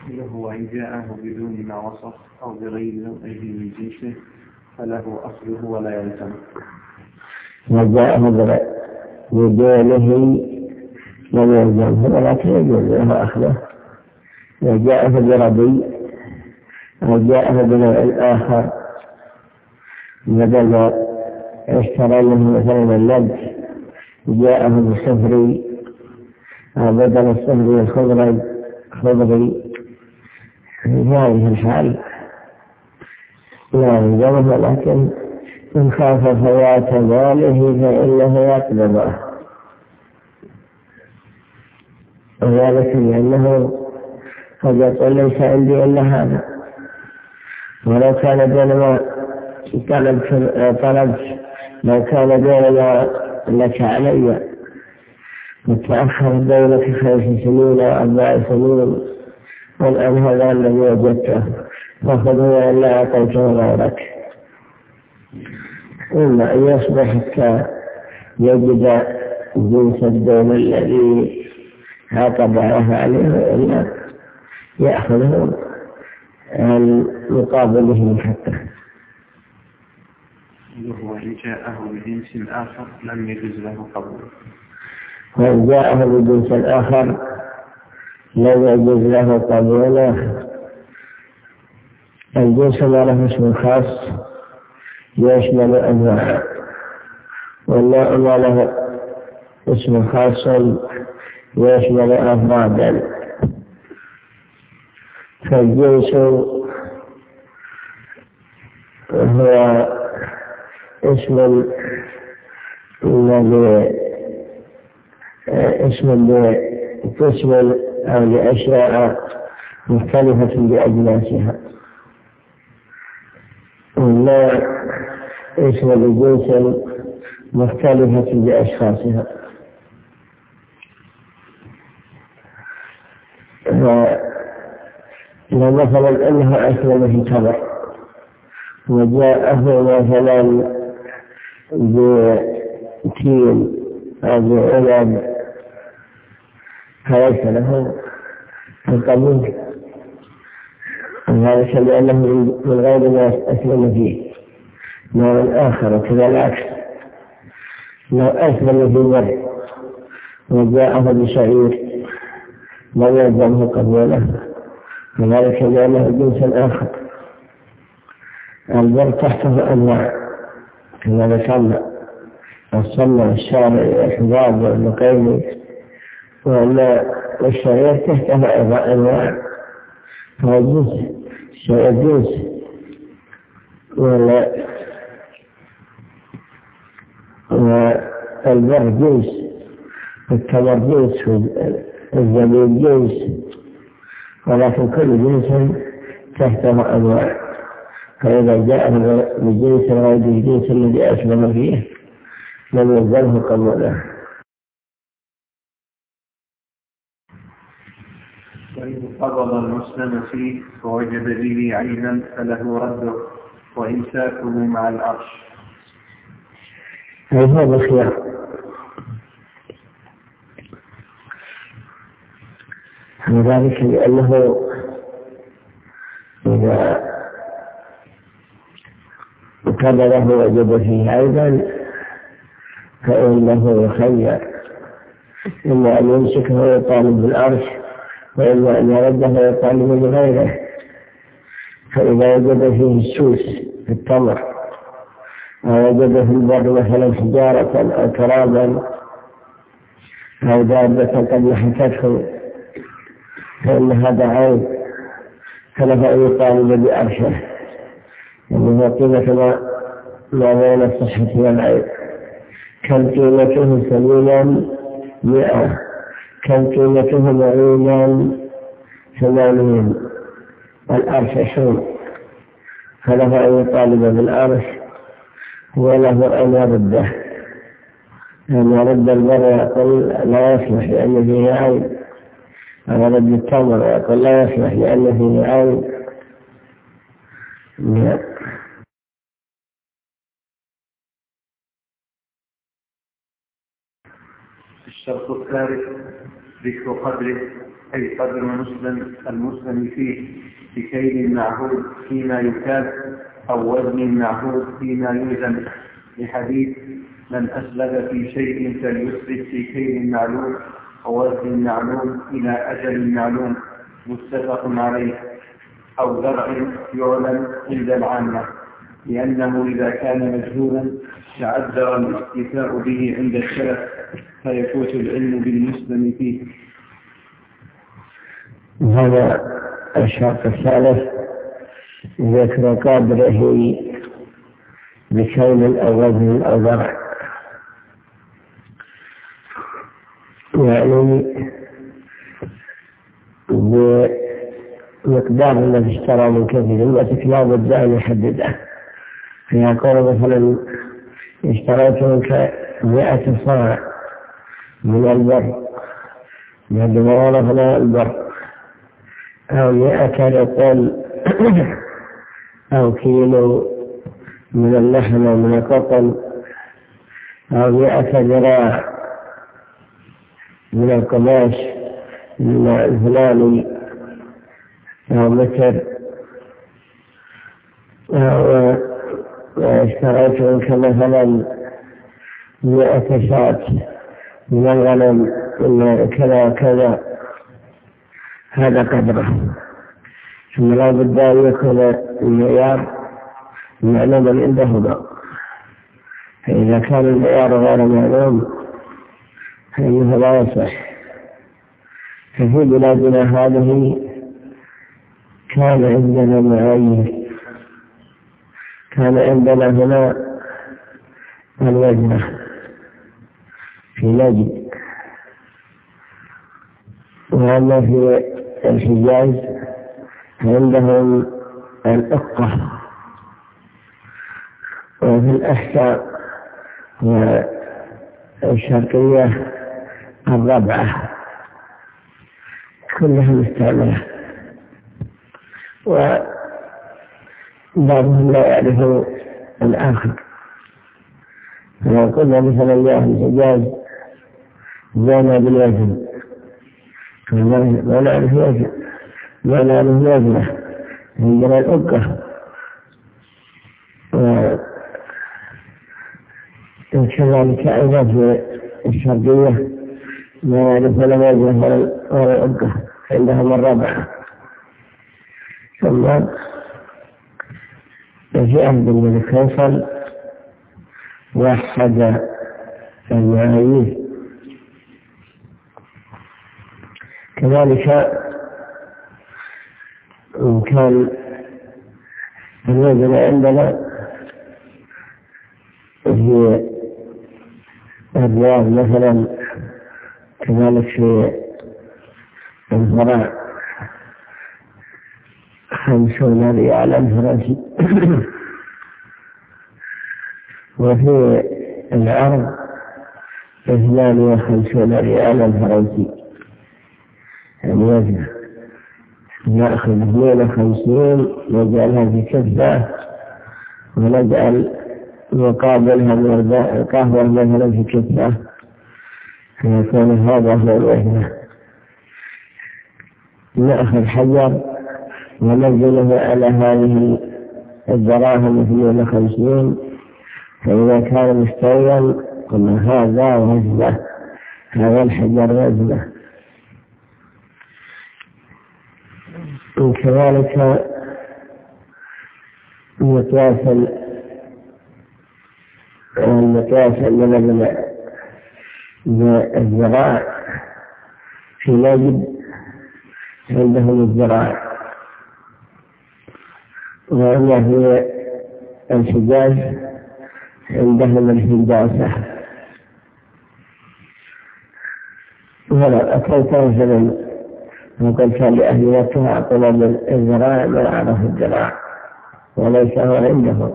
مثله وإن جاءه بدون ما وصف أو بغير نوعه من جنسه فله أصله ولا يلزم. وجاءه بدونه لم يلزمه ولكن يجوز له أخذه. وجاءه بربي وجاءه بنوع آخر بدل ما اشترى منه مثلا اللبس جاءه بصفري أو بدل الصفري الخضري في هذه الحال لا يلزمه، لكن إن خاف فوات ماله فإنه يقبضه، وذلك لأنه قد يقول ليس عندي إلا هذا، ولو كان دون ما طلبت لو كان دون ما لك علي وتأخر دولك 5 سنين أو 4 سنين والآن هذا الذي وجدته فخذه إلا أعطيته غيرك. إما أن يصبح حتى يجد جنس الدين الذي عقد عليه إلا يأخذه عن مقابله حتى. وإن جاءه بجنس آخر لم يجوز له قبوله. وإن جاءه بجنس آخر لم يجوز له قبوله. الجنس ما له اسم خاص يشمل أنواع، والنوع ما له اسم خاص يشمل أفرادا. فالجنس هو اسم تشمل أو لأشياء مختلفة بأجناسها، والنوع اسم لجنس مختلفة بأشخاصها. لو مثلا أنه أسلم في تمر وجاءه مثلا بتين أو بعنب فليس له القبول، وذلك لأنه من غير ما أسلم فيه نوع آخر. وكذا العكس، لو أسلم في مر وجاءه بشعير لم يلزمه قبوله، وذلك لأنه جنس آخر. البر تحته أنواع كما ذكرنا، الصلة والشارع والحباب والمقيم، والشعير تحته أيضا أنواع، فهو جنس الشعير جنس، والبر جنس، والتمر جنس، والزبيب جنس، ولكن كل جنس تحته أنواع. فإذا جاء بجنس غير الجنس الذي أسلم فيه لم يلزمه قبوله. وإن قبض المسلم فيه فوجد به عينا فله رده وإمساكه مع العرش. هذا الخيار، وذلك لأنه إذا قبله وجد فيه عيبا فإنه يخير، إما أن يمسكه ويطالب بالعرش، وإما أن يرده ويطالب بغيره. فإذا وجد فيه السوس في التمر أو وجد في البر مثلا حجارة أو ترابا أو دابة قد نحتته فإن هذا عيب، فله أن يطالب بعرشه، يعني هو قيمة ما بين الصحة والعيب. كم قيمته سليما 100، كم قيمته معينا 80، والعرش 20، فله أن يطالب بالعرش وله أن يرده، أن يرد البر ويقول لا يصلح لأن فيه عيب، أو يرد التمر ويقول لا يصلح لأن فيه عيب. الشرط الثالث ذكر قدره أي قدر المسلم فيه بكيل معهود فيما يكال أو وزن معهود فيما يوزن، لحديث من أسلب في شيء فليسلب في كيل معلوم ووزن معلوم إلى أجل معلوم، متفق عليه. أو زرع يعلم عند العامة، لأنه إذا كان مجهولا تعذر الاستيفاء به عند السلف فيفوت العلم بالمسلم فيه. هذا الشرط الثالث ذكر قدره بكيل أو وزن أو زرع، يعني بمقدار الذي اشترى من كثير المسك لا بد أن يحدده. فيقول مثلا اشتريت منك 100 صاع من البر بعد ما ورثنا البر، أو 100 رطل أو كيلو من اللحم ومن القطن، أو 100 ذراع من القماش الفلاني، أو متر، أو اشتريت منك مثلا 100 شاة من الغنم من كذا وكذا، هذا قدره. ثم لا بد أن يكون المعيار معلوما عندهما، فإذا كان المعيار غير معلوم فإنه لا يصح. ففي بلادنا هذه كان عندنا معايير، كان عندنا هنا الوجنة في نجد، وأما في الحجاز عندهم الأقة، وفي الأحساء والشرقية الربعة، كلها مستعملة، وبعضهم لا يعرف الآخر. فلو قلنا مثلا يا الحجاز زينا بالوزن ما نعرف وزن، ما نعرف وزنه، عندنا الأقة. وكذلك أيضا في الشرقية ما يعرف ولا وزنه ولا الأقة، عندهم الربعة. ثم في عهد الملك فيصل وحد المعايير. كذلك إن كان الوزن عندنا في الرياض مثلا، كذلك في الزراع 50 ريالا فرنسي، وفي العرض 52 ريالا فرنسي، يعني وزنه نأخذ 52 نجعلها في كفة، ونجعل مقابلها من القهوة مثلا في كفة، فيكون هذا هو الوزن. نأخذ حجر وننزله على هذه الدراهم 52، فإذا كان مستويا قلنا هذا وزنه، هذا الحجر وزنه. وكذلك المقياس من الزراع في نجد عندهم الزراع، وأما في الحجاز عندهم الهندسة. ولا أكلت مثلا وقلت لأهل مكة أعطنا من الزراع من عرف الزراع، وليس هو عندهم.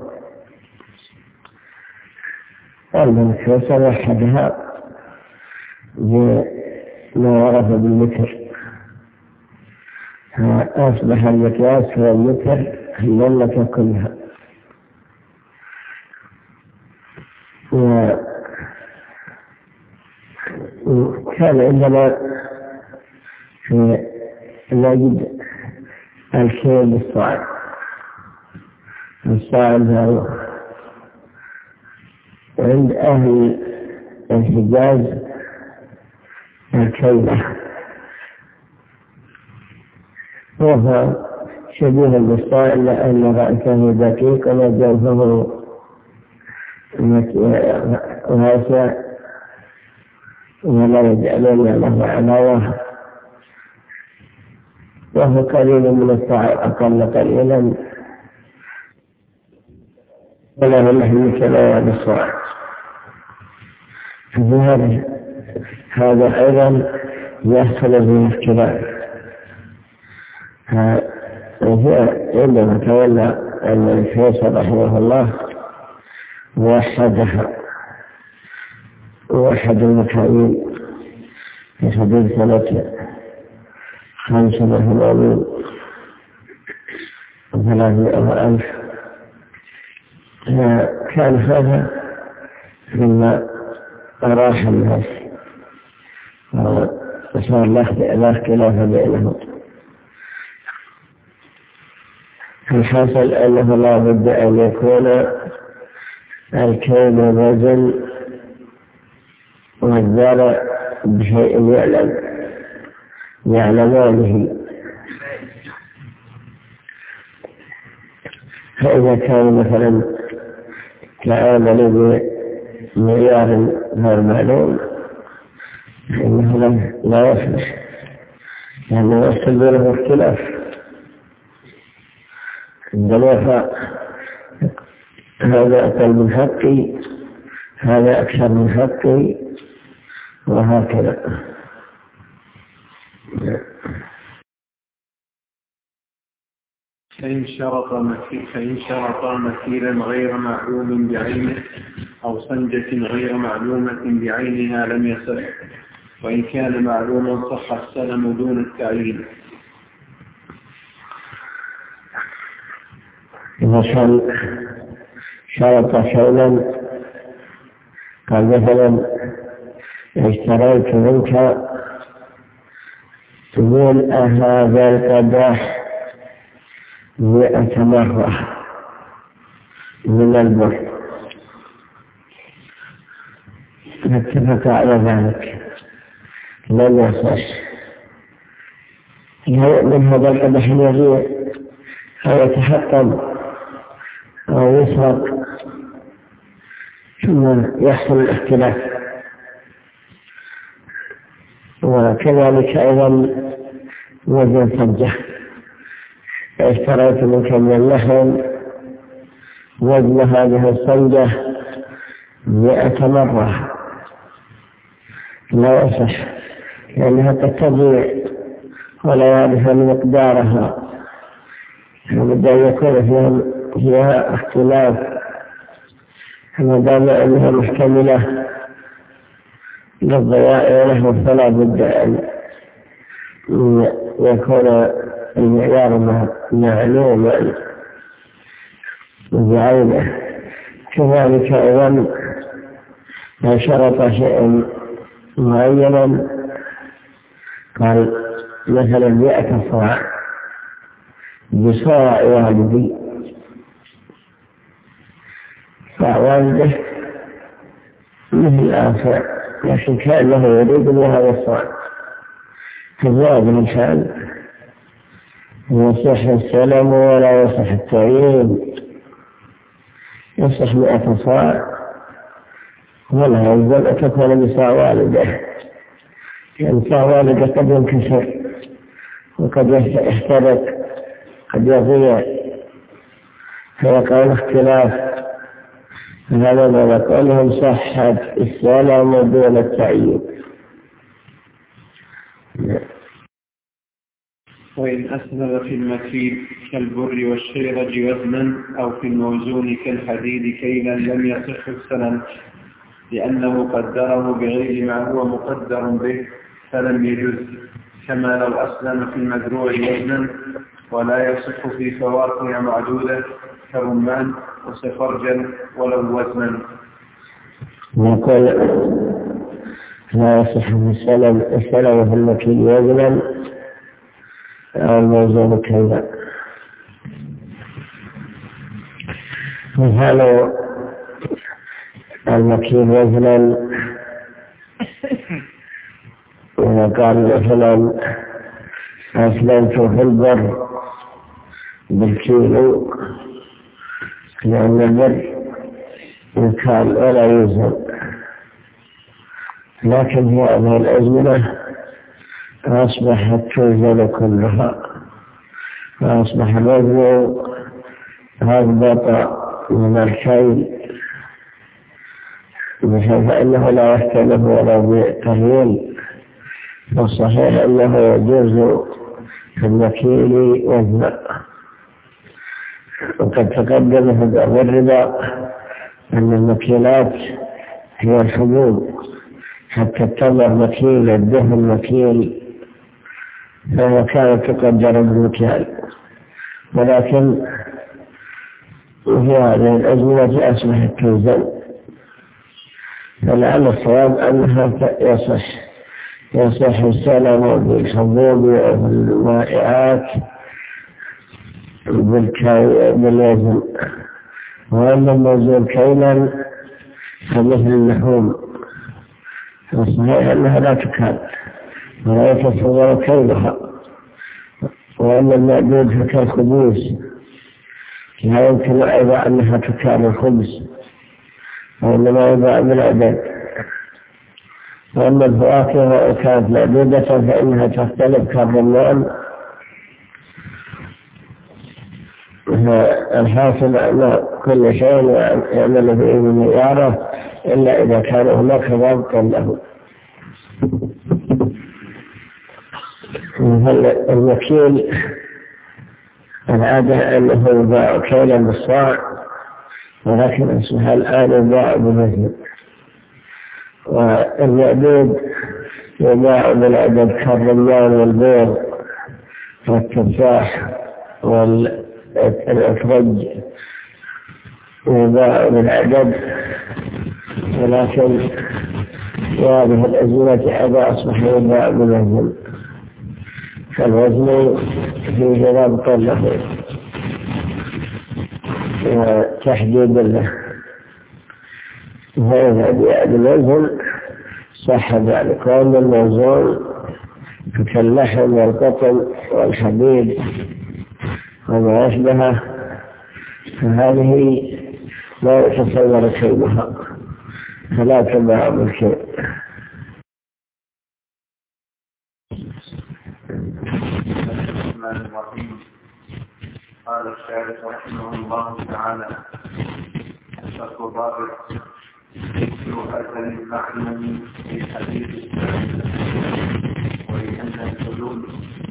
الملك فيصل وحدها بما ورث بالمتر، فأصبح المقياس هو المتر المملكة كلها. وكان عندنا نجد الكيل بالصاع. الصاع هو عند أهل الحجاز الكيلة، وهو شبيه بالصاع إلا أن رأسه دقيق وجوفه واسع ولا يجعلون له علاوة، وهو قليل من الصاع، أقل قليلا ولا هم مثل بالصاع. هذا أيضا يحصل به اختلاف. عندما تولى الفيصل رحمه الله وحد المكاين في حدود سنة 5,300 كان هذا مما أراح الناس وصار لا اختلاف بينهم. الحاصل أنه لا بد أن يكون الكيل والوزن والزرع بشيء يعلمانه. فإذا كان مثلا تعامل بمعيار غير معلوم فإنه لا يصلح، لأنه يحصل بينه اختلاف. عندما هذا أقل من حقي، هذا أكثر من حقي، وهكذا. فإن شرط مثيلا غير معلوم بعينه أو سنجة غير معلومة بعينها لم يصح، وإن كان معلوما صح السلم دون التعيين. إذا شرط شيئا، قال مثلا اشتريت منك تقول هذا القداح 100 مرة من البر، اتفق على ذلك لم يصح. من هذا القدح الذي هو يتحطم أو يسرق ثم يحصل الاختلاف. وكذلك أيضا وزن سجة، اشتريت منك من اللحم وزن هذه السجة 100 مرة، لا يصح، لأنها تضيع ولا يعرف مقدارها، فبدأ يكون فيها اختلاف. فما دام أنها محتملة للضياع له، فلا بد أن يكون المعيار معلوما بعينه. كذلك أيضا ما شرط شيئا معينا، قال مثلا 100 صاع بصاع والدي، صاع والده مثل آخر، لكن كأنه يريد بهذا الصاع، فزاد من شأن يصح السلم ولا يصح التعيين. يصح 100 صاع ولا يلزم أن تكون بصاع والده، لأن صاع والده قد ينكسر وقد يحترق، قد يضيع، فيقع الاختلاف. هذا ما نقولهم صحة السلم دون التعيين. وإن أسند في المكيل كالبر والشيرج وزنا أو في الموزون كالحديد كيلا لم يصح السلم، لأنه قدره بغير ما هو مقدر به فلم يجز، كما لو أسلم في المزروع وزنا ولا يصح في فواكه معدودة كرمان وسفرجل ولو وزنا. نقول لا يصح السلم في المكيل وزنا أو الموزون كذا. مثال المكيل وزنا، إذا قال مثلا أسلمت في البر بالكيلو، لأن البر يكال ولا يوزن، لكن في هذه الأزمنة أصبحت توزن كلها، فأصبح الوزن أضبط من الكيل، بحيث أنه لا يختلف ولا بتغيير. والصحيح أنه يجوز في المكيل وزنا. وقد تقدم في باب الربا أن المكيلات هي الحبوب، حتى التمر مكيل، الدهن مكيل، فهو كانت تقدر بالمكيال، ولكن في هذه الأزمنة أصبحت توزن. فلعل الصواب أنها يصح السلم بالحبوب والمائعات بالوزن. وأما الموزون كيلا فمثل اللحوم، فالصحيح أنها لا تكال ولا يتصور كيلها. وأما المعدود فكالخبز، لا يمكن أيضا أنها تكال الخبز، وإنما يباع بالعدد. وأما الفواكه كانت معدودة فإنها تختلف كالرمان. الحاصل أن كل شيء يعمل فيه بمعياره إلا إذا كان هناك ضابط له. المكيل العادة أنه يباع كيلا بالصاع، ولكن أصبح الآن يباع بمثل. والمعدود يباع بالعدد كالرمان والبيض والتفاح والأترج، يباع بالعدد. ولكن هذه الأزمنة هذا أصبح يباع بالوزن، فالوزن فيه ضابط له وتحديد له. فإذا جاء بالوزن صح ذلك. وأما الموزون كاللحم والقطن والحديد وما أشبهه فهذه لا يتصور كيلها، فلا تباع بالكيل. قال الشارح رحمه الله تعالى: الشرط الرابع ذكر أثر المعلوم في حديث السلام، ولأن الحلول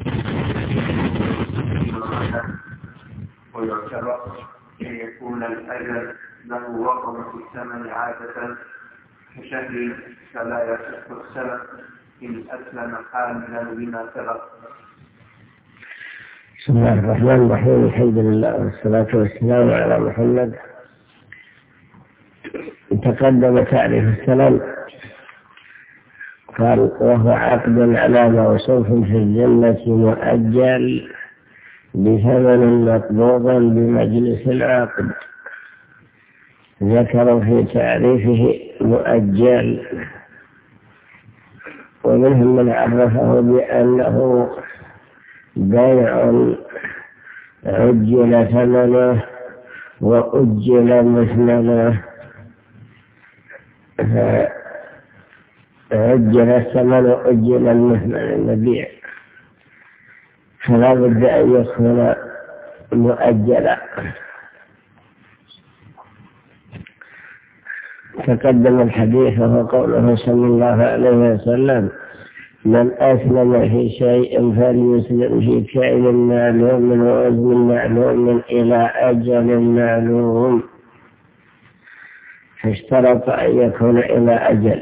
ويعتبر أن يكون الأجل له وقم في الثمن عادة كشهر، فلا يصح السلف إن أسلم حاملا بما سبق. بسم الله الرحمن الرحيم. الحمد لله والصلاة والسلام على محمد. تقدم تعريف السلام، قال: وهو عقد على موصوف في الجنة مؤجل بثمن مقبوضا بمجلس العقد. ذكر في تعريفه مؤجل، ومنهم من عرفه بأنه بيع عجل ثمنه وأجل مثمنه، عجل الثمن وأجل المثمن المبيع، فلا بد أن يكون مؤجلا. تقدم الحديث وهو قوله صلى الله عليه وسلم: من أسلم في شيء فليسلم في كيل معلوم ووزن معلوم إلى أجل معلوم. فاشترط أن يكون إلى أجل.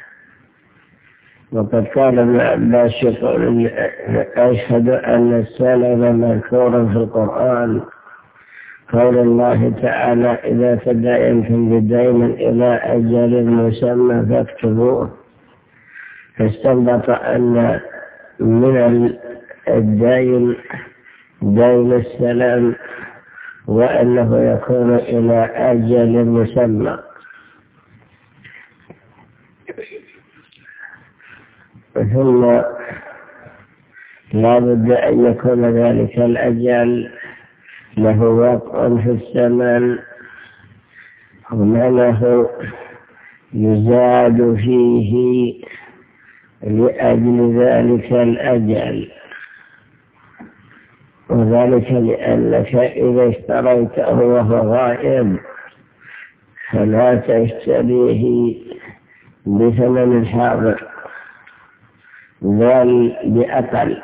وقد قال ابن عباس: أشهد أن السلم مذكور في القرآن، قول الله تعالى: إذا تداينتم بدين إلى أجل مسمى فاكتبوه. فاستنبط أن من الدين دين السلام، وأنه يكون إلى أجل مسمى. ثم لا بد أن يكون ذلك الأجل له وقع في الثمن، ومعناه يزاد فيه لأجل ذلك الأجل، وذلك لأنك إذا اشتريته وهو غائب فلا تشتريه بثمن الحاضر بل بأقل.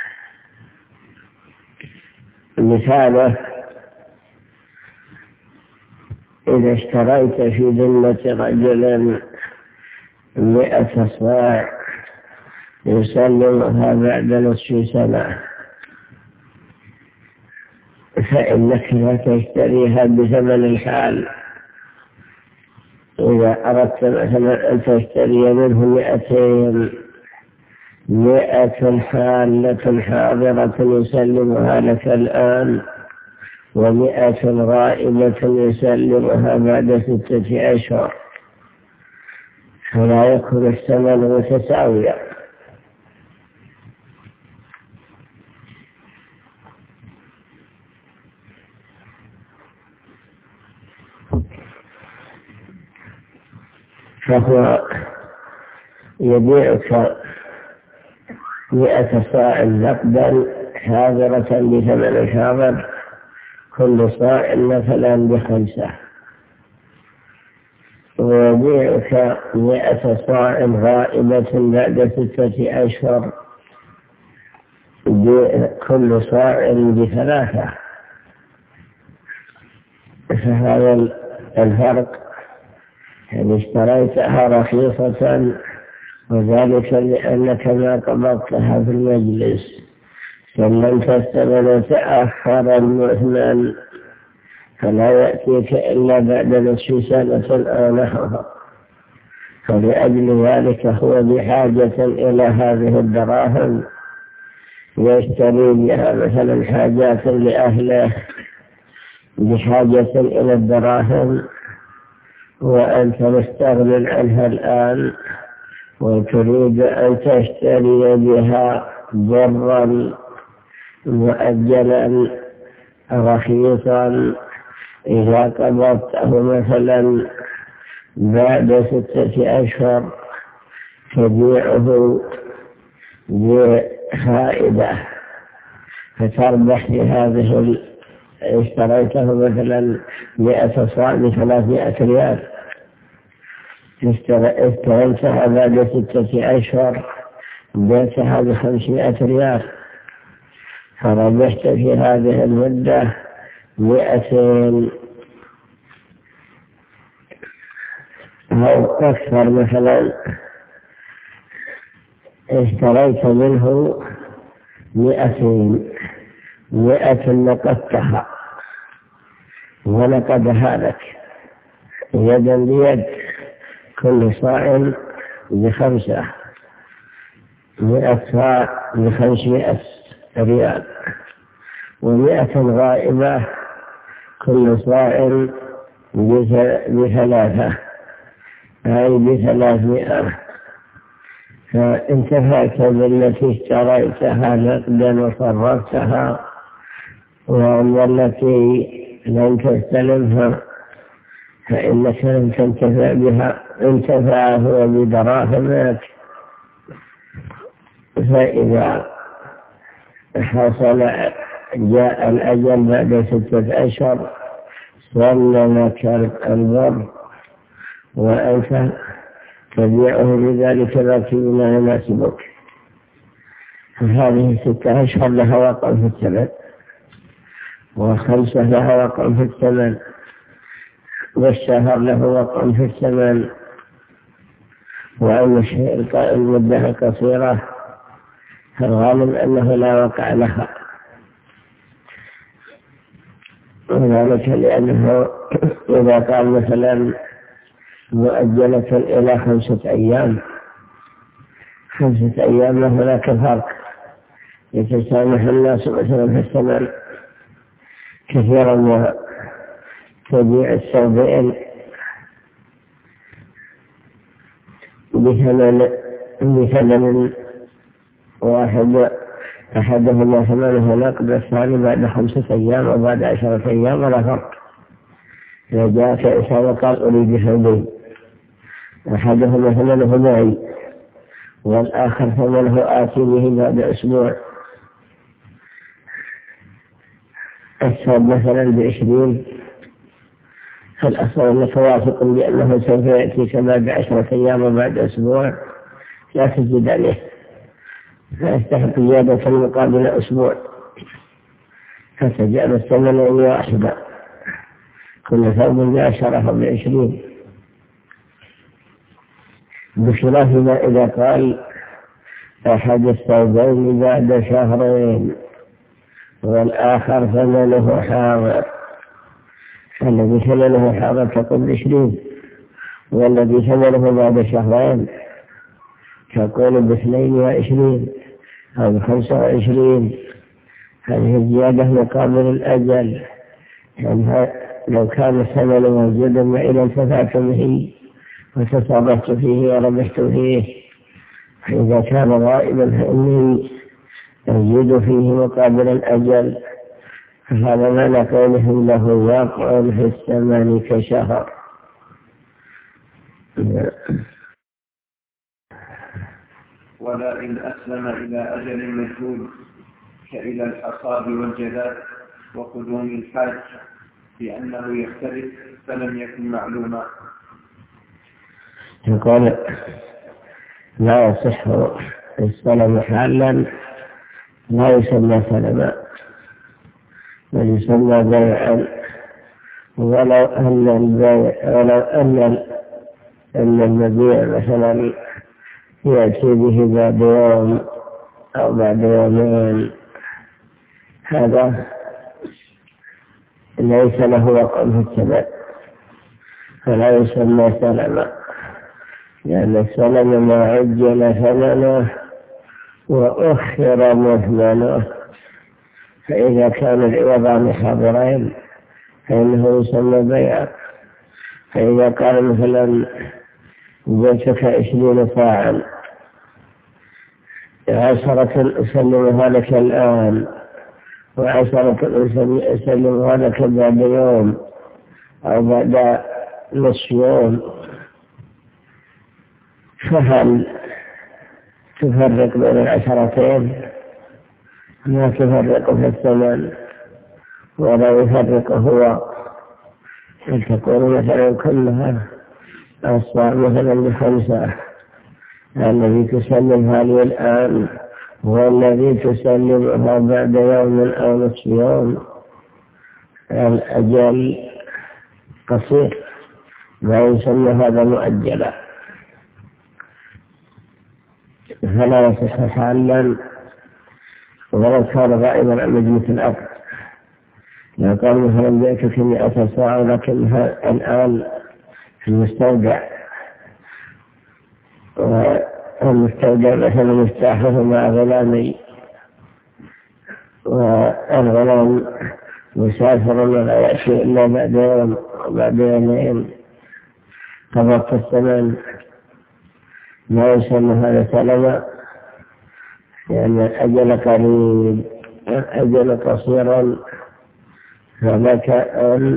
مثاله إذا اشتريت في ذمة رجل 100 صاع يسلمها بعد نصف سنة، فإنك لا تشتريها بثمن الحال. إذا أردت مثلا أن تشتري منه 100 حالة حاضرة يسلمها لك الآن، و100 غائبة يسلمها بعد 6 أشهر، فلا يكون الثمن متساويا. فهو يبيعك 100 صاع نقدا حاضرة بثمن الحاضر، كل صاع مثلا ب5، ويبيعك 100 صاع غائبة بعد 6 أشهر كل صاع ب3. فهذا الفرق، يعني اشتريتها رخيصة، وذلك لأنك ما قبضتها في المجلس، سلمت الثمن تأخر المثمن فلا يأتيك إلا بعد نصف سنة أو نحوها، فلأجل ذلك هو بحاجة إلى هذه الدراهم، يشتري بها مثلا حاجات لأهله، بحاجة إلى الدراهم، وأنت مستغل عنها الآن وتريد أن تشتري بها ضرا مؤجلا رخيصا. إذا قبضته مثلا بعد 6 أشهر تبيعه بفائدة فتربح في هذه. اشتريته مثلا 100 صاع ب300 ريال، اشتريتها بعد 6 أشهر بيتها ب500 ريال، فربحت في هذه المدة 200 أو أكثر. مثلا اشتريت منه 200 نقدتها ونقدها لك يدا بيد، كل صاع ب5، 100 صاع ب500 ريال، و100 غائبة كل صاع ب3، أي ب300. فانتفعت بالتي اشتريتها نقدا وصرفتها، وأما التي لم تستلمها فإنك لم تنتفع بها، انتفع هو بدراهمك. فإذا حصل جاء الأجل بعد 6 أشهر سلمك البر، وأنت تبيعه بذلك الوقت بما يناسبك. هذه 6 أشهر لها وقع في الثمن، و5 لها وقع في الثمن، والشهر له وقع في الثمن. وأما الشيء المدة قصيرة فالغالب أنه لا وقع لها، وذلك لأنه إذا قال مثلا مؤجلة إلى 5 أيام، 5 أيام هناك فرق. يتسامح الناس مثلا في الثمن كثيرا ما تبيع الثوبين بثمن واحد، أحدهما ثمنه نقد الثاني بعد 5 أيام وبعد 10 أيام ولا فرق. إذا جاءك إنسان وقال أريد ثوبين، أحدهما ثمنه معي والآخر ثمنه آتي به بعد أسبوع، الثوب مثلا ب20، فالأصل أنك واثق بأنه سوف يأتيك بعد 10 أيام وبعد أسبوع لا تزيد عليه، فيستحق زيادة مقابل أسبوع، فتجعل الثمن واحدا، كل ثوب ب10 أو ب20، بخلاف ما إذا قال أحد الثوبين بعد 2 شهر والآخر ثمنه حاضر، الذي ثمنه حاضر تقول 20، والذي ثمنه بعد 2 شهر تقول ب22 أو ب25. هذه الزيادة مقابل الأجل، يعني لو كان الثمن موجودا وإذا انتفعت به وتصرفت فيه وربحت فيه، فإذا كان غائبا فإني أزيد فيه مقابل الأجل، فهذا ما نقوله له واقع في الثمن كشهر. ولا إن أسلم إلى أجل مجهول كإلى الحصاد والجذاب وقدوم الحاج لأنه يختلف فلم يكن معلوما. يقول لا يصح السلم حالا، لا يسمى سلما بل يسمى بيعا، ولو أن المبيع مثلا يأتي به بعد يوم أو بعد يومين، هذا ليس له وقع في الثمن فلا يسمى سلما، لأن السلم ما عجل ثمنه وأخر مثمنه، فإذا كان العوضان حاضرين فإنه يسمى بيعا. فإذا قال مثلا جئتك 20 صاعا 10 أسلمها لك الآن و10 أسلمها لك بعد يوم أو بعد نصف يوم، فهل تفرق بين ال10؟ ما تفرق في الثمن ولا يفرق هو، تقول مثلا كلها أصبح مثلا ب5، الذي تسلمها لي الآن والذي تسلمها بعد يوم أو نصف يوم، الأجل قصير، لا يسمى هذا مؤجلا، فلا يصح حالا ولو كان غائبا عن مجلس العقد. لو قال مثلا بيتك 100 ساعة ولكنها الآن في المستودع، والمستودع مثلا مفتاحه مع غلامي والغلام مسافر ولا يأتي إلا بعد يوم وبعد يومين، قبضت الثمن، ما يسمى هذا سلما، لأن الأجل قريب، الأجل قصيرا، فلك أن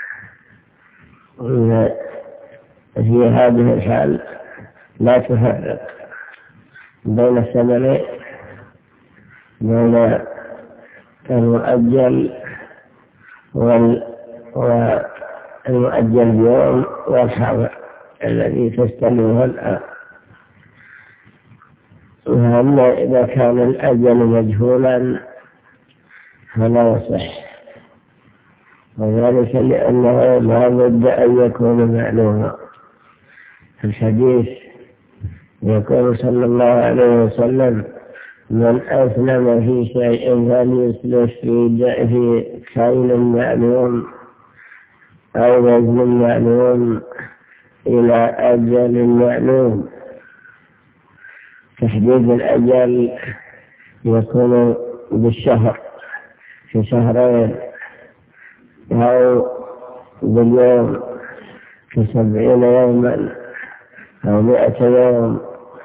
في هذه الحال لا تفرق بين الثمن، بين المؤجل والمؤجل بيوم والحاضر الذي تستلمه الآن. وأما إذا كان الأجل مجهولا فلا يصح، وذلك لأنه لا بد أن يكون معلوما. في الحديث يقول صلى الله عليه وسلم: من أسلم في شيء فليسلف في كيل معلوم أو وزن معلوم إلى أجل معلوم. تحديد الأجل يكون بالشهر في شهرين أو باليوم في 70 يوما أو 100 يوم،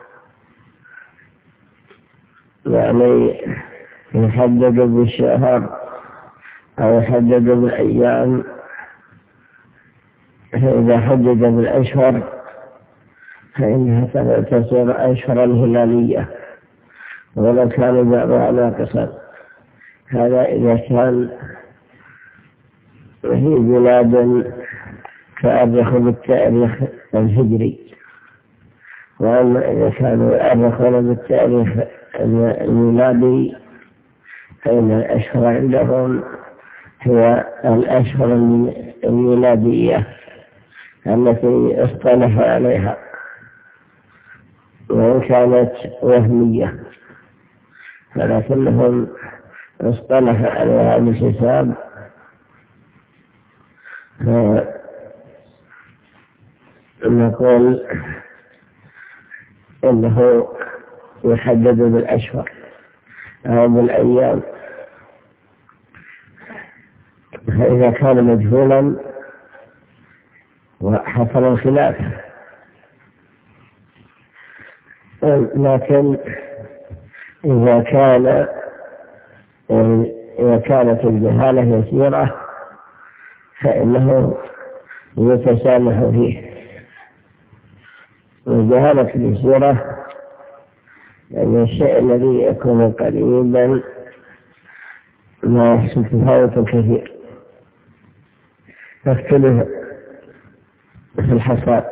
يعني يحدد بالشهر أو يحدد بالأيام. فإذا حدد بالأشهر فإنها تصير أشهرا هلالية ولو كان بعضها ناقصا. هذا إذا كان في بلاد تؤرخ بالتاريخ الهجري، وأما إذا كانوا يؤرخون بالتاريخ الميلادي فإن الأشهر عندهم هي الأشهر الميلادية التي اصطلح عليها، وإن كانت وهمية ولكنهم اصطلح عليها بالحساب. نقول إنه يحدد بالأشهر أو بالأيام. فإذا كان مجهولا وحصل الخلاف، لكن إذا كانت الجهالة يسيرة فإنه يتسامح فيه. والجهالة اليسيرة يعني الشيء الذي يكون قريبا ما يحصل تفاوت كثير، يختلف في الحصاد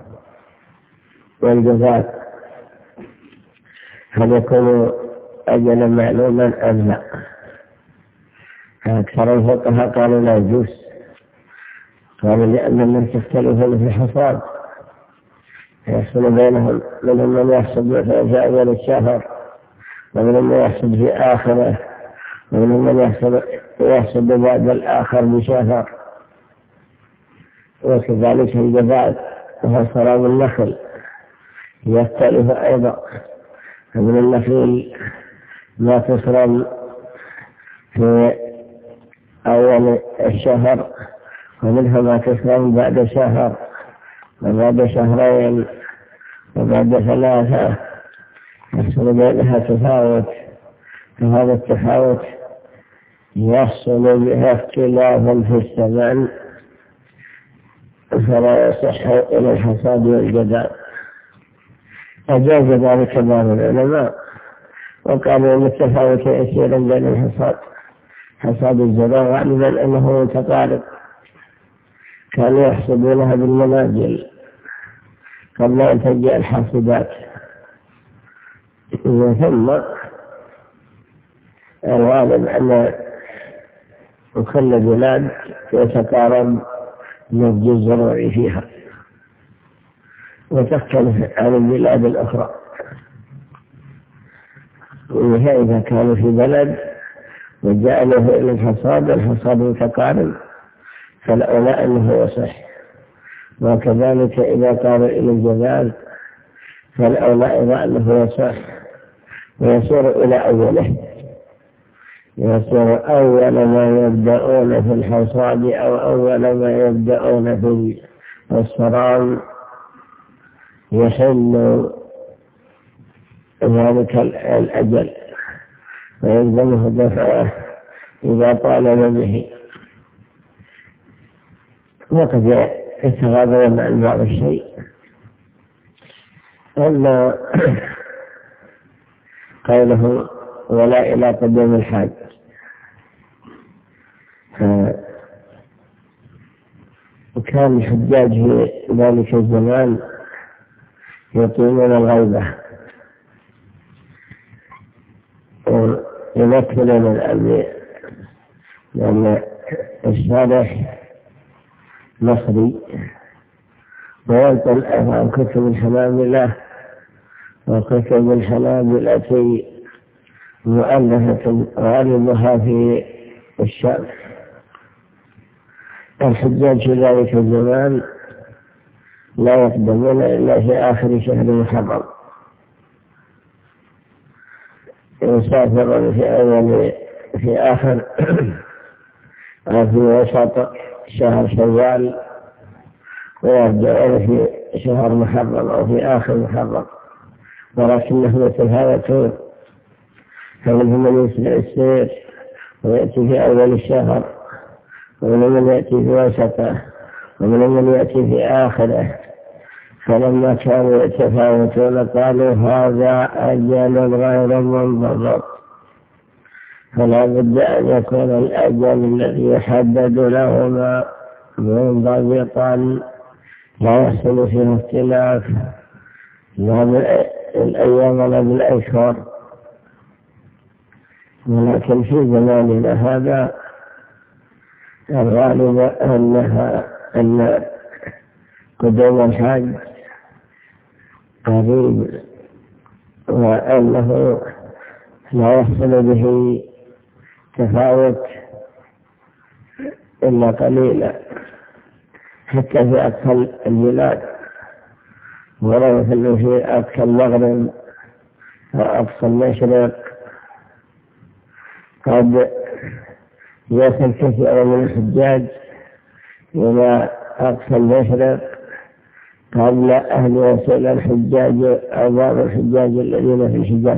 والجزاء، هل يكون أجلا معلوما أم لا؟ أكثر الفقهاء قالوا لا يجوز، قالوا لأن الناس يختلفون في الحصاد، يحصل بينهم منهم من يحصد في أول الشهر، ومنهم من يحصد في آخره، ومنهم من يحصد بعد الآخر بشهر. وكذلك الجزاء وهو صراب النخل يختلف أيضا، فمن النخيل ما تصرم في أول الشهر، ومنها ما تصرم بعد شهر وبعد شهرين وبعد 3، يحصل بينها تفاوت. فهذا التفاوت يحصل بها اختلاف في الثمن، فلا يصح إلى الحصاد والجزاء. أجاز ذلك بعض العلماء وقالوا أن التفاوت يسير بين الحصاد، حصاد الزرع غالبا أنه متقارب، كانوا يحسبونها بالمنازل قبل أن تجيء الحاصدات. ثم الغالب أن كل بلاد يتقارب نضج الزروع فيها وتختلف عن البلاد الأخرى. فإذا كان في بلد وجاء له إلى الحصاد متقارب فالأولى أنه يصح، وكذلك إذا قال إلى الجزاء فالأولى أيضا أنه يصح ويصير إلى أوله، يصير أول ما يبدأون في الحصاد أو أول ما يبدأون في الصرام يحل ذلك الأجل ويلزمه دفعه إذا طالب به. وقد يتغاضون عن بعض الشيء. أما قوله ولا إلى قدوم الحاج، وكان الحجاج في ذلك الزمان يطيلون الغيبة ويمثلون الأنبياء، لأن الشارح مصري وينقل عن كتب الحنابلة وكتب الحنابلة مؤلفة غالبها في الشام. الحجاج في ذلك الزمان لا يقدمون إلا في آخر شهر محرم، يسافر في آخر أو في وسط شهر شوال ويرجع في شهر محرم أو في آخر محرم، ولكنه يتفاوتون، فمنهم من يسرع السير ويأتي في أول الشهر، ومنهم من يأتي في وسطه، ومنهم من يأتي في آخره. فلما كانوا يتفاوتون قالوا هذا أجل غير منضبط، فلا بد أن يكون الأجل الذي يحدد لهما منضبطا لا يحصل فيه اختلاف لا بالأيام ولا بالأشهر. ولكن في زماننا هذا الغالب أن قدوم الحج قريب، وأنه لا يحصل به تفاوت إلا قليلا حتى في أقصى البلاد، ولو في أقصى المغرب وأقصى المشرق قد يصل كثير من الحجاج إلى أقصى المشرق قبل أن يصل الحجاج أو بعض الحجاج الذين في الحجاز.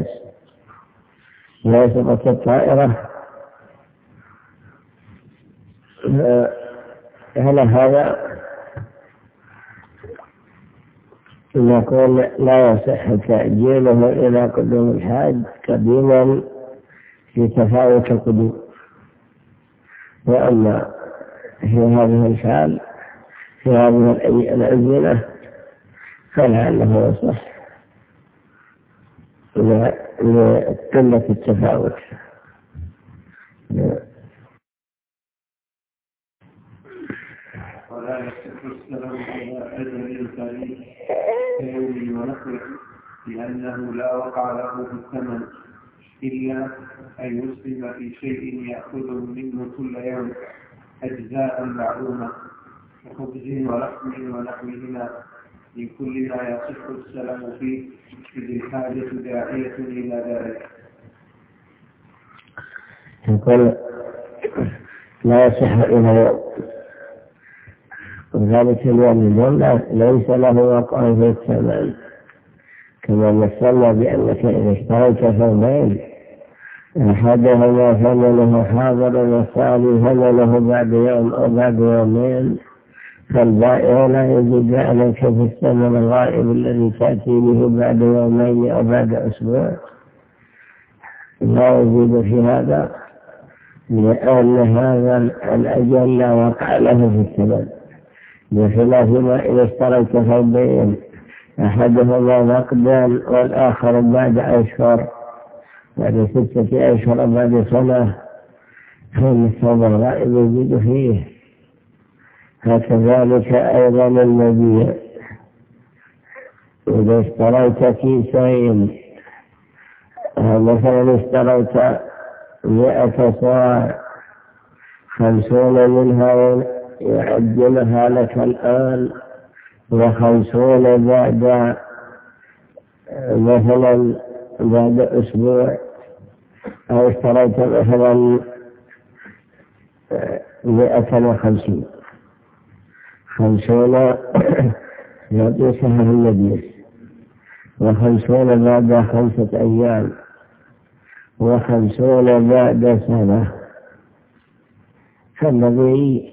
يسقط الطائرة على هذا نقول لا يصح تأجيله إلى قدوم الحاج قديما في تفاوت القدوم. وأما في هذه الحال في هذه الأزمنة فلعله يصح لقلة التفاوت. ولا يصح السلام إلى أجل الفريق كيوم ونحوه، لأنه لا وقع له بالثمن إلا أن يسلم في شيء يأخذ منه كل يوم أجزاء معلومة كخبز ولحم ونحوهما من كل ما يصح السلام فيه، إذ الحاجة داعية إلى ذلك. يقول لا يصح إلى يوم، وذلك اليوم ليس له وقع في الثمن، كما مثلنا بأنك إذا اشتريت ثوبين أحدهما ثمنه حاضر والثاني ثمنه بعد يوم أو بعد يومين، فالبائع لا يجب عليك في الثمن الغائب الذي تأتي به بعد يومين أو بعد أسبوع، لا يجب في هذا، لأن هذا الأجل لا وقع له في الثمن، بخلاف ما إذا اشتريت ثوبين أحدهما نقدا والآخر بعد أشهر، بعد 6 أشهر بعد سنة، فإن الثوب الغائب يجد فيه. هكذلك أيضا المبيع، إذا اشتريت كيسين مثلا اشتريت 100 صاع 50 منها يعجلها لك الآن، و50 بعد مثلا بعد أسبوع، أو اشتريت مثلا 150 50 يقيسها في المجلس، و50 بعد 5 أيام، و50 بعد سنة. فالذي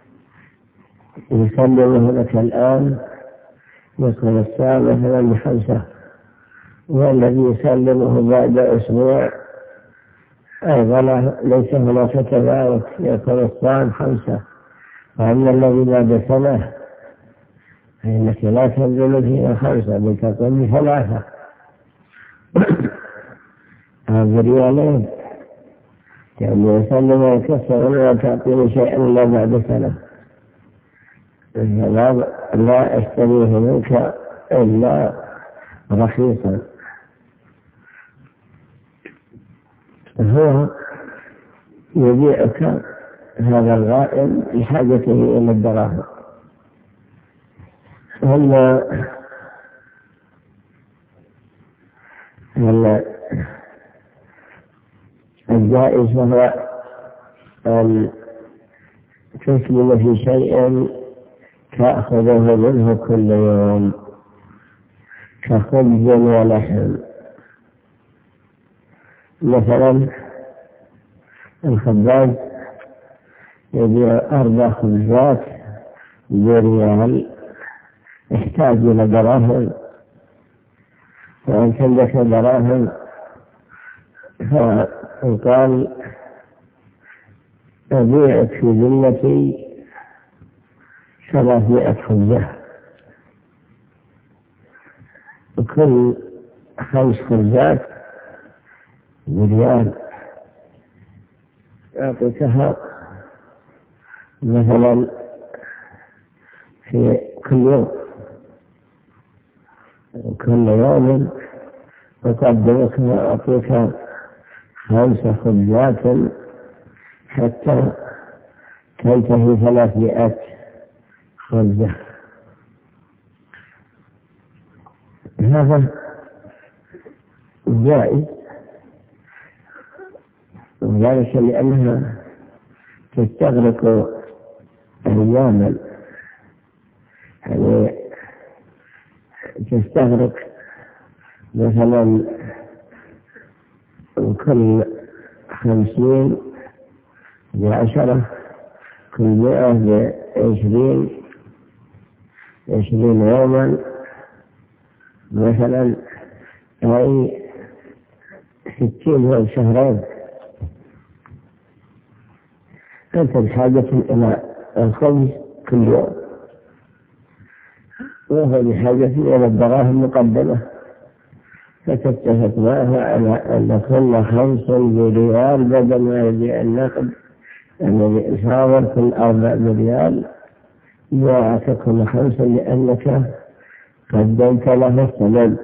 يسلمه لك الآن يكون الساعة مثلا ب5، والذي يسلمه بعد أسبوع أيضا ليس هناك تفاوت، يكون الساعة 5. وأما الذي بعد سنة فإنك لا تنزل فيها 5 بل تكون ب3 هذا ريالين، يعني يسلم ويكسر ولا تعطيني شيئا إلا بعد سنة، لا أشتريه منك إلا رخيصا. هو يبيعك هذا الغائب لحاجته إلى الدراهم. الجائز هو أن تسلم في شيء تأخذه منه كل يوم كخبز ولحم. مثلا الخباز يبيع 4 خبزات بريال، يحتاج إلى دراهم، وأن عندك دراهم فقال أبيعك في ذمتي 300 خبزة، وكل 5 خبزات بريال، أعطيتها مثلا في كل يوم أقدمك وأعطيك 5 خبزات حتى تنتهي 300 خبزة. هذا جائز، وذلك لأنها تستغرق أياما، يعني تستغرق مثلا كل 50 ب10، كل 100 ب20 يوما مثلا، أي 60 يوم، شهرين. أنت بحاجة إلى الخبز كل يوم، وهو بحاجة إلى الدراهم مقدمة، فتتفق معه على أن كل 5 بريال بدل ما يبيع النقد الذي يصادر كل 4 بريال، باعك كل 5 لأنك قدمت له الثمن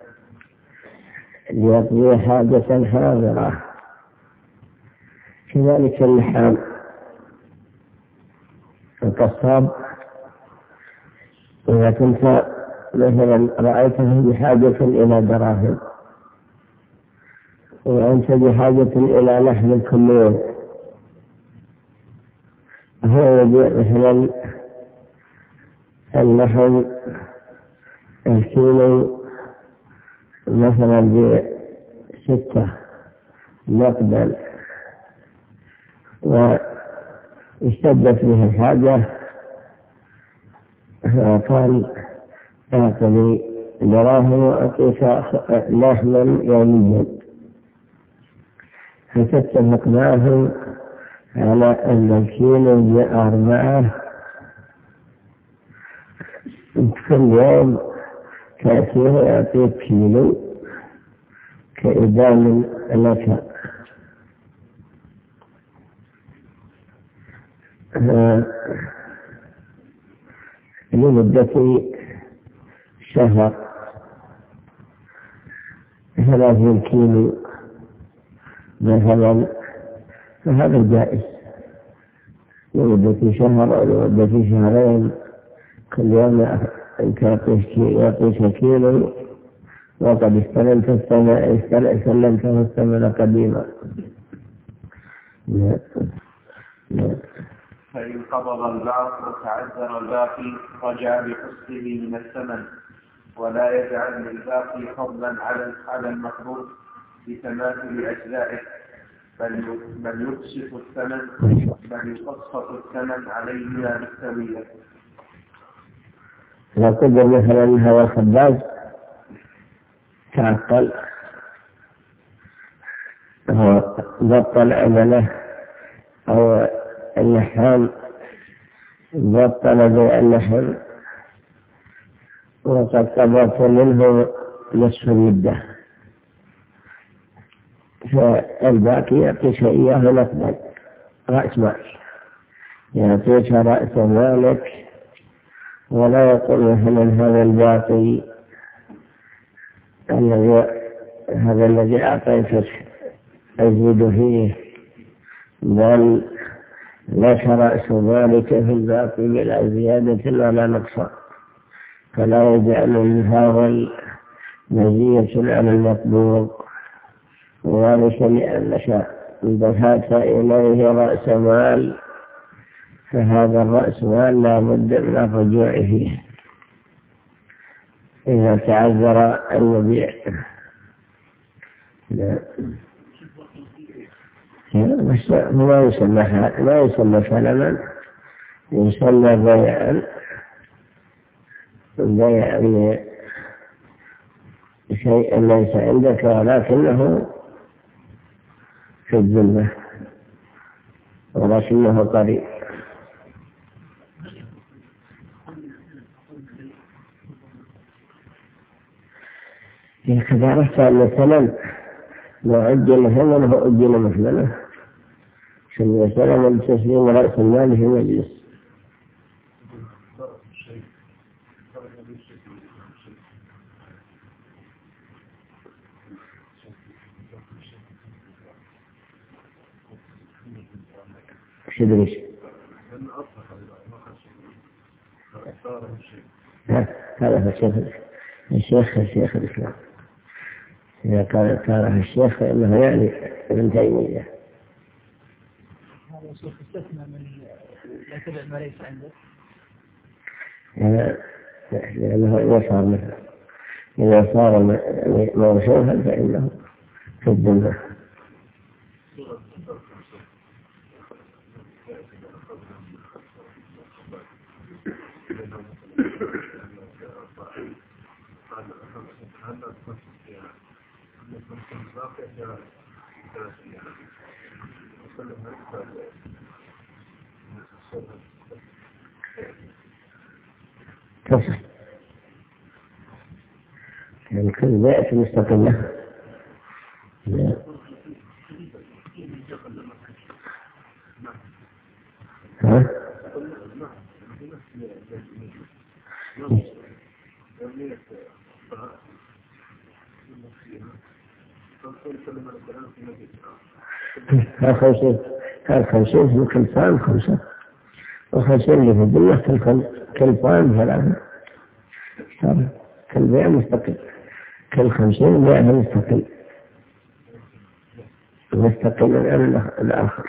ليقضي حاجة حاضرة. كذلك اللحام، القصاب إذا كنت مثلا رأيته بحاجة إلى دراهم وأنت بحاجة إلى لحم كل يوم، هو يبيع مثلا اللحم الكيلو مثلا ب6 نقدا، واشتدت به الحاجة فقال أعطني دراهم وأعطيك لحما يوميا، فتتفق معه على أن الكيلو ب4 كل يوم تأتيه ويعطيك كيلو كإدام لك. لمدة شهر 30 كيلو مثلا، فهذا جائز لمدة شهر أو لمدة شهرين، كل يوم يعطيك كيلو وقد سلمته الثمن قديما. فإن قبض البعض وتعذر الباقي رجع بحسنه من الثمن، ولا يجعل للباقي فضلا على المقبوض بتماثل أجزائه، بل يقسط الثمن عليها بالسوية. لا قدر مثلا هذا الخباز تعطل، هو بطل عمله، أو اللحام بطل بيع اللحم وقد قضت منه نصف المدة، فالباقي يعطيك إياه نقدا رأس مال، يعطيك رأس مالك، ولا يقول مثلا هذا الباقي هذا الذي أعطيتك أزيد فيه، بل لك رأس ذلك في الباقي بلا زيادة ولا نقصان، فلا يجعل هذا مزية على المطلوب، وذلك لأنك دفعت إليه رأس مال فهذا الرأس مال لا بد من الرجوع فيه إذا تعذر المبيع. ما يسمى سلما، يسمى بيعا شيء ليس عندك ولكنه في الذمة ولكنه قريب. إذا عرفت أن السلم لو عجل ثمنه أجل مثمنه سلم التسليم رأس المال في مجلس. شدريش هذا الشيخ الإسلام إذا كان تعرف الشيخ فإنه يعني ابن تيمية. هذا الشيخ استثنى من لا تبع ما ليس عنده لأنه إذا صار موصوفا فإنه في الذمة. تصل يعني كل بيئة مستقلة. خمسين في كلفان 5 وخمسين اللي في الدنيا كلفان 3. كل بيع مستقل، كل 50 بيع مستقل عن الآخر.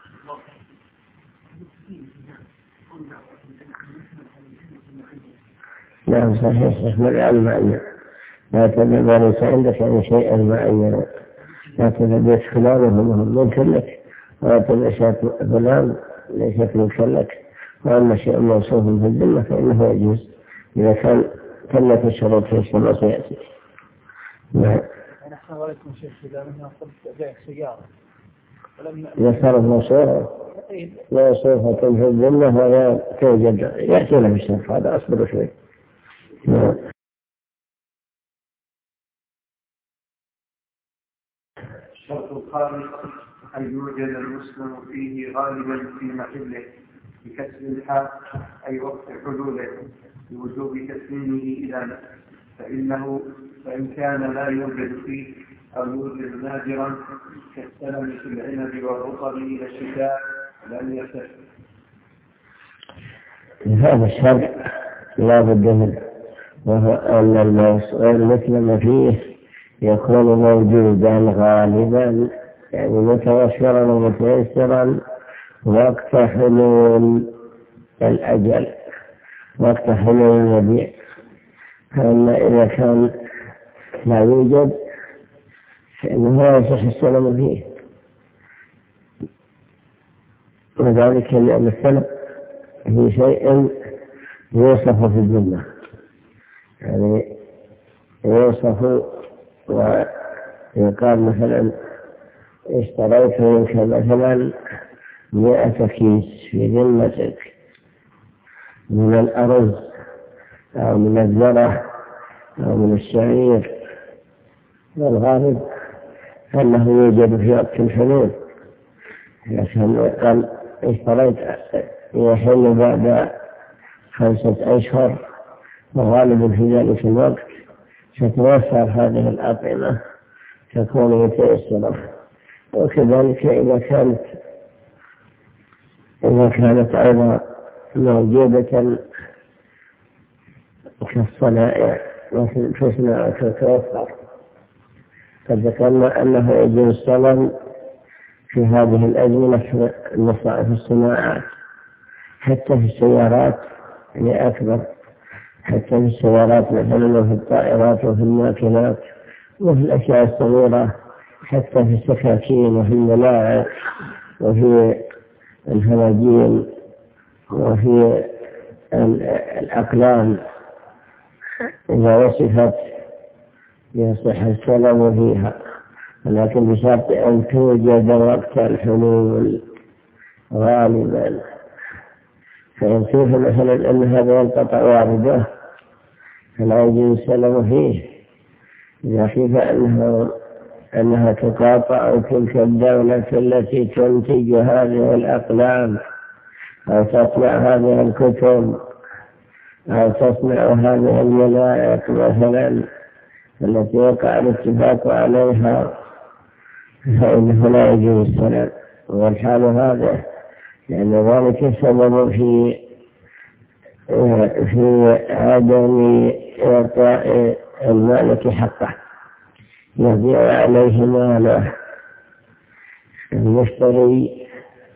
نعم صحيح. مرعى المعنى لا تبع ليس عندك يعني شيئا معينا، لا تبع بيت فلان وهم ملك لك، ولا تبع شاة فلان ليست ملك لك. وأما شيء موصوف في الذمة فإنه يجوز إذا كان تمت الشروط في السماء سيأتي. نعم. أحسن عليكم شيخ إذا منها قلت بيع سيارة إذا صارت موصوفة في الذمة ولا توجد يأتي له الشرط، هذا أصبر شوي. الشرط الخامس أن يوجد المسلم فيه غالبا في محله بكسر الحال أي وقت حلوله بوجوب تسليمه إذا فإن كان لا يوجد فيه أو يوجد نادرا كالسلم في العنب والرطب إلى الشتاء لم يصح. هذا الشرط لا بد منه، وهو أن المسلم فيه يكون موجودا غالبا يعني متوفرا ومتيسرا وقت حلول الأجل، وقت حلول المبيع. فإما إذا كان لا يوجد فإنه لا يصح السلم فيه، وذلك لأن السلم هي شيء يوصف في الذمة، يعني يوصف ويقال مثلا اشتريت منك مثلا 100 كيس في ذمتك من الأرز أو من الذرة أو من الشعير، والغالب أنه يوجد في وقت الحلول، لكن قال اشتريت يحل بعد 5 أشهر، وغالب في ذلك الوقت تتوفر هذه الأطعمة تكون متيسرة. وكذلك إذا كانت أيضا موجودة كالصنائع تصنع تتوفر، قد ذكرنا أنه يجوز السلم في هذه الأزمنة في الصناعات، حتى في السيارات يعني أكبر، حتى في السيارات مثلا وفي الطائرات وفي الماكينات وفي الأشياء الصغيرة، حتى في السكاكين وفي الملاعق وفي الفلاجين وفي الأقلام إذا وصفت يصح السلام فيها، ولكن بشرط أن توجد وقت الحلول غالبا. فإن كيف مثلا أن هذا ينقطع واردة فلا يجوز السلام فيه. إذا كيف أنها تقاطع تلك الدولة التي تنتج هذه الأقلام أو تصنع هذه الكتب أو تصنع هذه الملاعق مثلا التي وقع الاتفاق عليها، فإنه لا يجوز السلام. والحال هذا لأن ذلك سبب في عدم إعطاء المالك حقه، يضيع عليه ماله. المشتري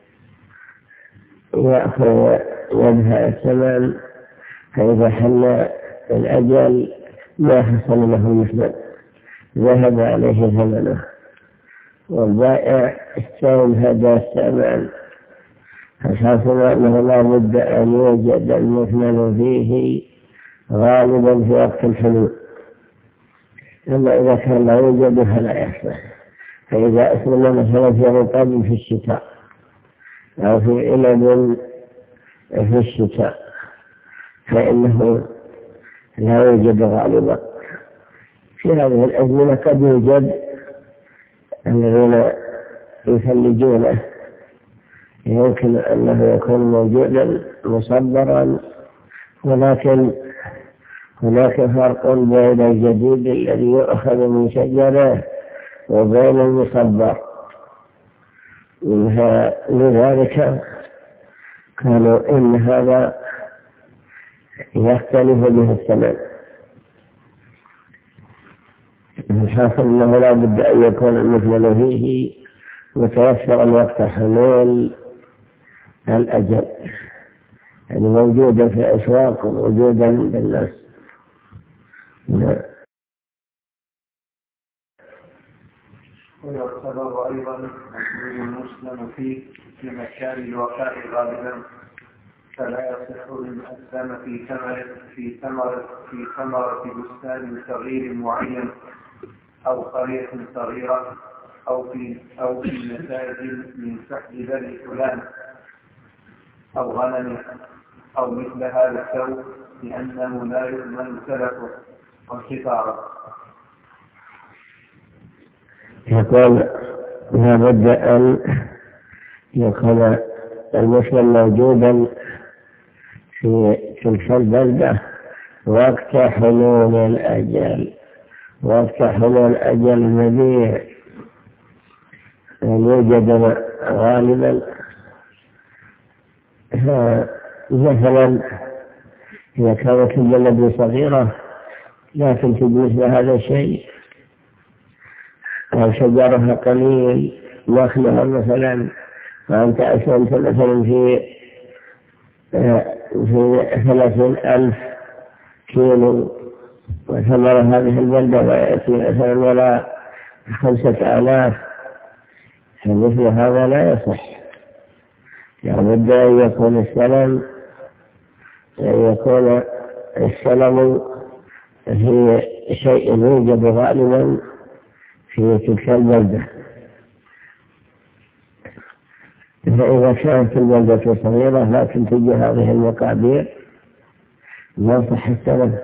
يأخذ يدفع الثمن، فإذا حل الأجل ما حصل له المثل ذهب عليه ثمنه، والبائع استنفد الثمن، فحصل أنه لا بد أن يوجد المثمن فيه غالبا في وقت الحلول، أما إذا كان لا يوجد فلا يحصل. فإذا أسلم مثلا في رطب في الشتاء أو في إلب في الشتاء فإنه لا يوجد غالبا. في هذه الأزمنة قد يوجد الذين يثلجونه، يمكن أنه يكون موجودا مصبرا، ولكن هناك فرق بين الجديد الذي يؤخذ من شجره وبين المصبر. لذلك قالوا إن هذا يختلف به الثمن. الحاصل أنه لا بد أن يكون المثمن فيه متوفرا وقت حلول الأجل، يعني موجودا في الأسواق وموجودا بالناس. ويعتبر أيضا المسلم فيه في مكان الوقاء غالبا، فلا يصح من أسلم في ثمرة بستان صغير معين أو قرية صغيرة أو في نتاج من سحب بني فلان أو غنم أو مثل هذا الثوب، لأنه لا يؤمن سلفه وانحطاره. يقول لا بد أن يكون المسلم موجودا في تلك البلدة وقت حلول الأجل، وقت حلول الأجل المبيع يوجد غالبا. مثلا إذا كانت البلد صغيرة لا تنتج مثل هذا الشيء، أو شجرها قليل نخلها مثلا، فأنت أسلمت مثلا في 30,000 كيلو، وثمر هذه البلدة ويأتي مثلا ولا 5,000، فمثل هذا لا يصح. لابد أن يكون السلم في شيء يوجد غالبا في تلك البلدة. فإذا كانت البلدة صغيرة لا تنتج هذه المقادير لا صح السلم،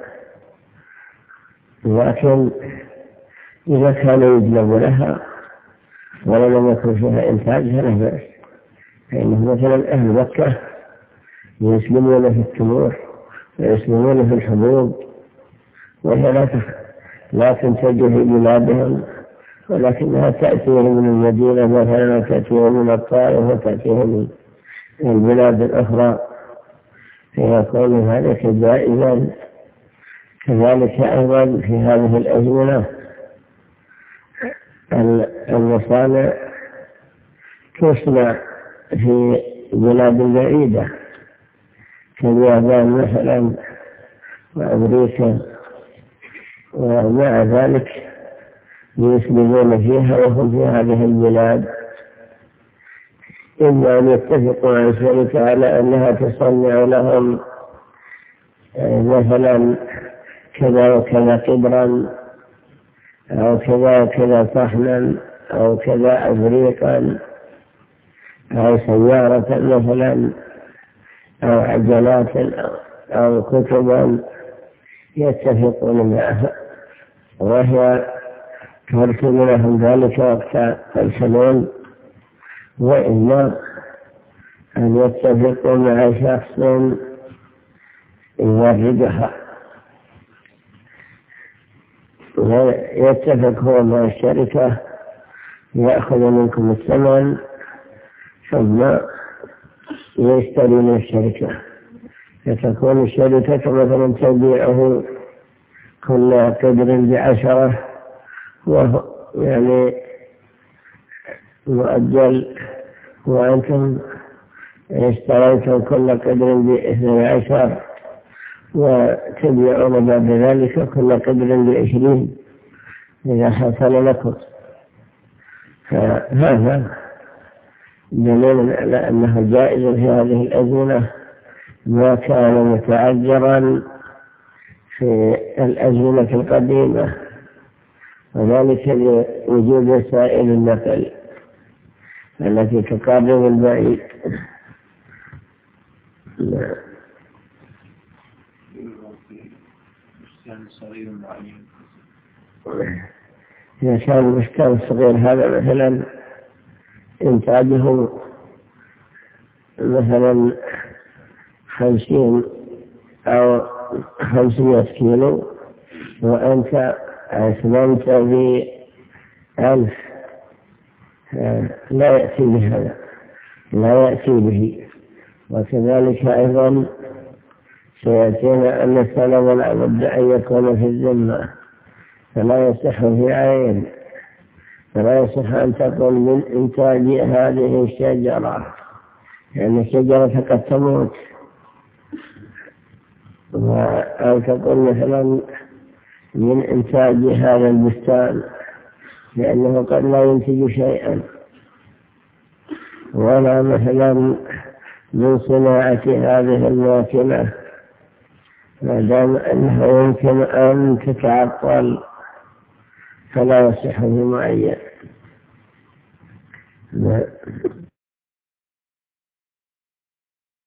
لكن إذا كان يجلب لها ولم يكن فيها إنتاج فلا بأس. فإنه مثلا أهل مكة يسلمون في التمور ويسلمون في الحبوب، وهي لا تنتج في بلادهم، ولكنها تأتيهم من المدينة مثلا، تأتيهم من الطائف وتأتيهم من البلاد الأخرى، فيكون ذلك جائزا. كذلك أيضا في هذه الأزمنة المصانع تصنع في بلاد بعيدة كاليابان مثلا وأمريكا، ومع ذلك يسلمون فيها وهم في هذه البلاد، إما أن يتفقوا عن شركة على أنها تصنع لهم مثلا كذا وكذا قدرا، أو كذا وكذا صحنا، أو كذا أبريقا، أو سيارة مثلا، أو عجلات، أو كتبا، يتفقون معها، وهي ترسل لهم ذلك وقت الحلول، وإما أن يتفقوا مع شخص يوردها، يتفق هو مع الشركة يأخذ منكم الثمن ثم يشتري من الشركة، فتكون الشركة مثلا تبيعه كل قدر ب10، وهو يعني مؤجل، وأنتم اشتريتم كل قدر ب12 وتبيعون بعد ذلك كل قدر ب20 إذا حصل لكم. فهذا دليل على أنه جائز في هذه الأزمنة ما كان متعذرا في الأزمنة القديمة، وذلك لوجود وسائل النقل التي تقرب البعيد. إذا كان البستان الصغير هذا مثلا إنتاجه مثلا 50 أو 500 كيلو، وأنت أسلمت ب1000، لا يأتي بهذا، لا يأتي به. وكذلك أيضا سيأتينا أن السلم لا بد أن يكون في الذمة، فلا يصح في عين، فلا يصح أن تقول من إنتاج هذه الشجرة، يعني الشجرة قد تموت، أو تقول مثلا من إنتاج هذا البستان، لأنه قد لا ينتج شيئا، ولا مثلا من صناعة هذه الماكنة، ما دام أنه يمكن أن تتعطل فلا يصح في معين.